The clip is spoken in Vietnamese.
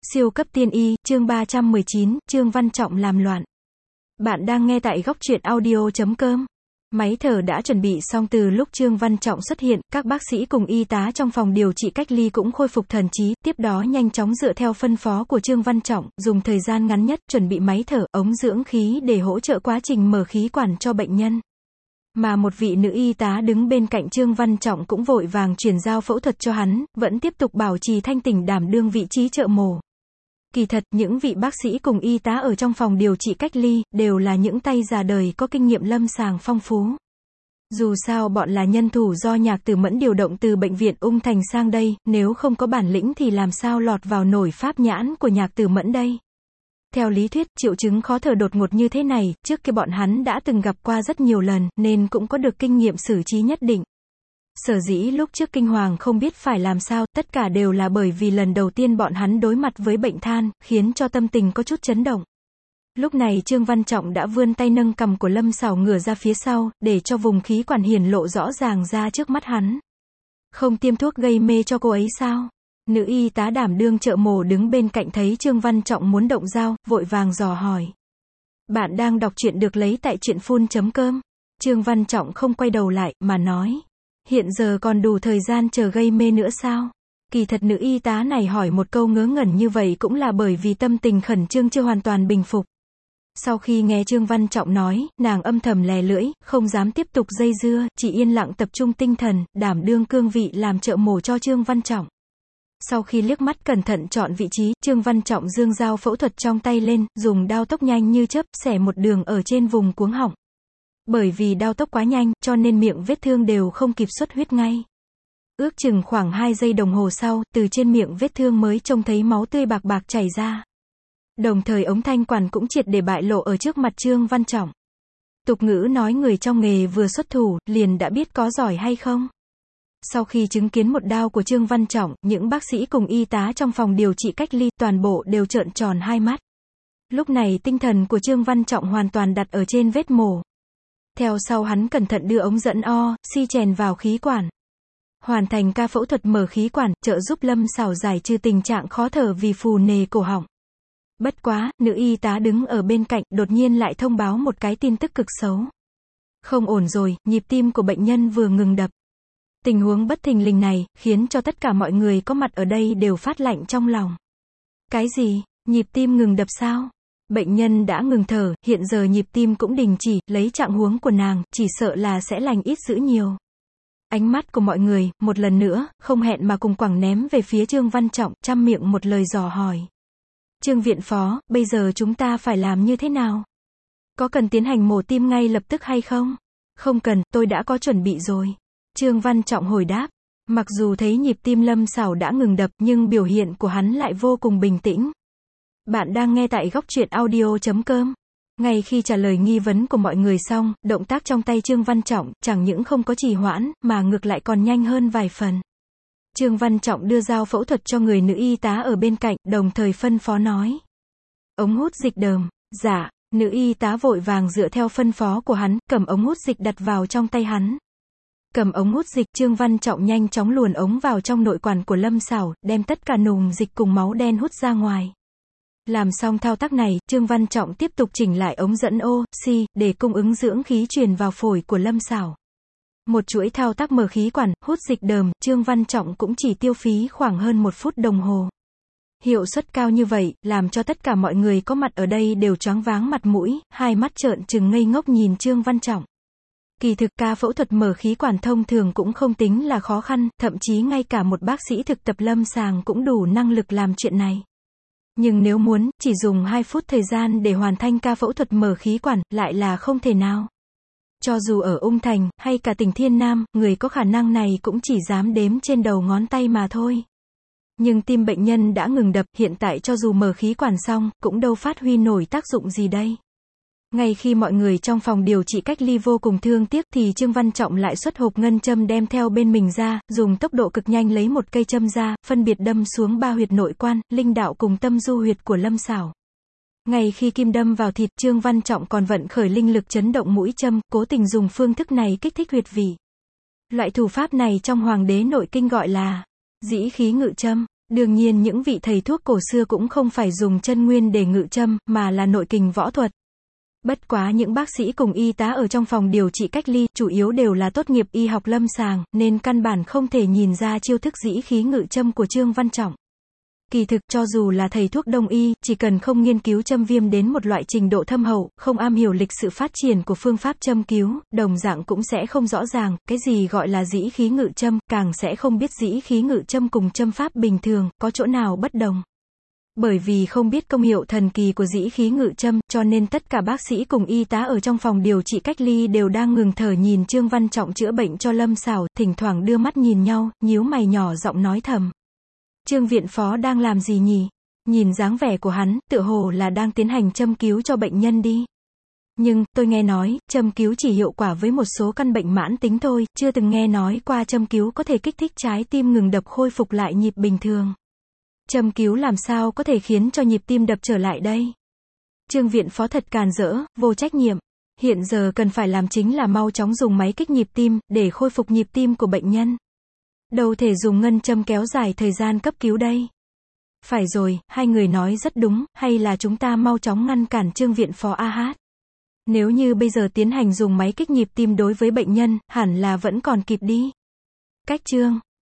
Siêu cấp tiên y, chương 319, Trương Văn Trọng làm loạn. Bạn đang nghe tại góc truyện audio.com. Máy thở đã chuẩn bị xong từ lúc Trương Văn Trọng xuất hiện, các bác sĩ cùng y tá trong phòng điều trị cách ly cũng khôi phục thần trí, tiếp đó nhanh chóng dựa theo phân phó của Trương Văn Trọng, dùng thời gian ngắn nhất chuẩn bị máy thở, ống dưỡng khí để hỗ trợ quá trình mở khí quản cho bệnh nhân. Mà một vị nữ y tá đứng bên cạnh Trương Văn Trọng cũng vội vàng chuyển giao phẫu thuật cho hắn, vẫn tiếp tục bảo trì thanh tỉnh đảm đương vị trí trợ mổ. Kỳ thật, những vị bác sĩ cùng y tá ở trong phòng điều trị cách ly, đều là những tay già đời có kinh nghiệm lâm sàng phong phú. Dù sao bọn là nhân thủ do Nhạc Tử Mẫn điều động từ bệnh viện Ung Thành sang đây, nếu không có bản lĩnh thì làm sao lọt vào nổi pháp nhãn của Nhạc Tử Mẫn đây. Theo lý thuyết, triệu chứng khó thở đột ngột như thế này, trước kia bọn hắn đã từng gặp qua rất nhiều lần, nên cũng có được kinh nghiệm xử trí nhất định. Sở dĩ lúc trước kinh hoàng không biết phải làm sao, tất cả đều là bởi vì lần đầu tiên bọn hắn đối mặt với bệnh than, khiến cho tâm tình có chút chấn động. Lúc này Trương Văn Trọng đã vươn tay nâng cằm của Lâm Sảo ngửa ra phía sau, để cho vùng khí quản hiển lộ rõ ràng ra trước mắt hắn. Không tiêm thuốc gây mê cho cô ấy sao? Nữ y tá đảm đương trợ mổ đứng bên cạnh thấy Trương Văn Trọng muốn động dao, vội vàng dò hỏi. Bạn đang đọc truyện được lấy tại truyện.com. Trương Văn Trọng không quay đầu lại, mà nói. Hiện giờ còn đủ thời gian chờ gây mê nữa sao? Kỳ thật nữ y tá này hỏi một câu ngớ ngẩn như vậy cũng là bởi vì tâm tình khẩn trương chưa hoàn toàn bình phục. Sau khi nghe Trương Văn Trọng nói, nàng âm thầm lè lưỡi, không dám tiếp tục dây dưa, chỉ yên lặng tập trung tinh thần, đảm đương cương vị làm trợ mổ cho Trương Văn Trọng. Sau khi liếc mắt cẩn thận chọn vị trí, Trương Văn Trọng giương dao phẫu thuật trong tay lên, dùng đao tốc nhanh như chớp, xẻ một đường ở trên vùng cuống họng. Bởi vì đao tốc quá nhanh, cho nên miệng vết thương đều không kịp xuất huyết ngay. Ước chừng khoảng 2 giây đồng hồ sau, từ trên miệng vết thương mới trông thấy máu tươi bạc bạc chảy ra. Đồng thời ống thanh quản cũng triệt để bại lộ ở trước mặt Trương Văn Trọng. Tục ngữ nói người trong nghề vừa xuất thủ, liền đã biết có giỏi hay không. Sau khi chứng kiến một đao của Trương Văn Trọng, những bác sĩ cùng y tá trong phòng điều trị cách ly, toàn bộ đều trợn tròn hai mắt. Lúc này tinh thần của Trương Văn Trọng hoàn toàn đặt ở trên vết mổ. Theo sau hắn cẩn thận đưa ống dẫn oxy chèn vào khí quản. Hoàn thành ca phẫu thuật mở khí quản, trợ giúp Lâm Sảo giải trừ tình trạng khó thở vì phù nề cổ họng. Bất quá, nữ y tá đứng ở bên cạnh, đột nhiên lại thông báo một cái tin tức cực xấu. Không ổn rồi, nhịp tim của bệnh nhân vừa ngừng đập. Tình huống bất thình lình này, khiến cho tất cả mọi người có mặt ở đây đều phát lạnh trong lòng. Cái gì? Nhịp tim ngừng đập sao? Bệnh nhân đã ngừng thở, hiện giờ nhịp tim cũng đình chỉ, lấy trạng huống của nàng, chỉ sợ là sẽ lành ít dữ nhiều. Ánh mắt của mọi người, một lần nữa, không hẹn mà cùng quẳng ném về phía Trương Văn Trọng, trăm miệng một lời dò hỏi. Trương viện phó, bây giờ chúng ta phải làm như thế nào? Có cần tiến hành mổ tim ngay lập tức hay không? Không cần, tôi đã có chuẩn bị rồi. Trương Văn Trọng hồi đáp. Mặc dù thấy nhịp tim Lâm Sảo đã ngừng đập, nhưng biểu hiện của hắn lại vô cùng bình tĩnh. Bạn đang nghe tại góc truyện audio.com. Ngay khi trả lời nghi vấn của mọi người xong, động tác trong tay Trương Văn Trọng, chẳng những không có trì hoãn, mà ngược lại còn nhanh hơn vài phần. Trương Văn Trọng đưa dao phẫu thuật cho người nữ y tá ở bên cạnh, đồng thời phân phó nói. Ống hút dịch đờm. Dạ, nữ y tá vội vàng dựa theo phân phó của hắn, cầm ống hút dịch đặt vào trong tay hắn. Cầm ống hút dịch, Trương Văn Trọng nhanh chóng luồn ống vào trong nội quản của Lâm Sảo, đem tất cả nùm dịch cùng máu đen hút ra ngoài. Làm xong thao tác này, Trương Văn Trọng tiếp tục chỉnh lại ống dẫn oxy, để cung ứng dưỡng khí truyền vào phổi của Lâm Sảo. Một chuỗi thao tác mở khí quản, hút dịch đờm, Trương Văn Trọng cũng chỉ tiêu phí khoảng hơn 1 phút đồng hồ. Hiệu suất cao như vậy, làm cho tất cả mọi người có mặt ở đây đều choáng váng mặt mũi, hai mắt trợn trừng ngây ngốc nhìn Trương Văn Trọng. Kỳ thực ca phẫu thuật mở khí quản thông thường cũng không tính là khó khăn, thậm chí ngay cả một bác sĩ thực tập lâm sàng cũng đủ năng lực làm chuyện này. Nhưng nếu muốn, chỉ dùng 2 phút thời gian để hoàn thành ca phẫu thuật mở khí quản, lại là không thể nào. Cho dù ở Ung Thành, hay cả tỉnh Thiên Nam, người có khả năng này cũng chỉ dám đếm trên đầu ngón tay mà thôi. Nhưng tim bệnh nhân đã ngừng đập, hiện tại cho dù mở khí quản xong, cũng đâu phát huy nổi tác dụng gì đây. Ngay khi mọi người trong phòng điều trị cách ly vô cùng thương tiếc, thì Trương Văn Trọng lại xuất hộp ngân châm đem theo bên mình ra, dùng tốc độ cực nhanh lấy một cây châm ra, phân biệt đâm xuống 3 huyệt nội quan, linh đạo cùng tâm du huyệt của Lâm Sảo. Ngay khi kim đâm vào thịt, Trương Văn Trọng còn vận khởi linh lực chấn động mũi châm, cố tình dùng phương thức này kích thích huyệt vị. Loại thủ pháp này trong Hoàng đế nội kinh gọi là dĩ khí ngự châm. Đương nhiên những vị thầy thuốc cổ xưa cũng không phải dùng chân nguyên để ngự châm, mà là nội kình võ thuật. Bất quá những bác sĩ cùng y tá ở trong phòng điều trị cách ly, chủ yếu đều là tốt nghiệp y học lâm sàng, nên căn bản không thể nhìn ra chiêu thức dĩ khí ngự châm của Trương Văn Trọng. Kỳ thực, cho dù là thầy thuốc đông y, chỉ cần không nghiên cứu châm viêm đến một loại trình độ thâm hậu, không am hiểu lịch sự phát triển của phương pháp châm cứu, đồng dạng cũng sẽ không rõ ràng, cái gì gọi là dĩ khí ngự châm, càng sẽ không biết dĩ khí ngự châm cùng châm pháp bình thường, có chỗ nào bất đồng. Bởi vì không biết công hiệu thần kỳ của dĩ khí ngự châm, cho nên tất cả bác sĩ cùng y tá ở trong phòng điều trị cách ly đều đang ngừng thở nhìn Trương Văn Trọng chữa bệnh cho Lâm Sảo, thỉnh thoảng đưa mắt nhìn nhau, nhíu mày nhỏ giọng nói thầm. Trương viện phó đang làm gì nhỉ? Nhìn dáng vẻ của hắn, tựa hồ là đang tiến hành châm cứu cho bệnh nhân đi. Nhưng, tôi nghe nói, châm cứu chỉ hiệu quả với một số căn bệnh mãn tính thôi, chưa từng nghe nói qua châm cứu có thể kích thích trái tim ngừng đập khôi phục lại nhịp bình thường. Châm cứu làm sao có thể khiến cho nhịp tim đập trở lại đây? Trương viện phó thật càn rỡ, vô trách nhiệm. Hiện giờ cần phải làm chính là mau chóng dùng máy kích nhịp tim, để khôi phục nhịp tim của bệnh nhân. Đâu thể dùng ngân châm kéo dài thời gian cấp cứu đây. Phải rồi, hai người nói rất đúng, hay là chúng ta mau chóng ngăn cản Trương viện phó AH. Nếu như bây giờ tiến hành dùng máy kích nhịp tim đối với bệnh nhân, hẳn là vẫn còn kịp đi. Cách Trương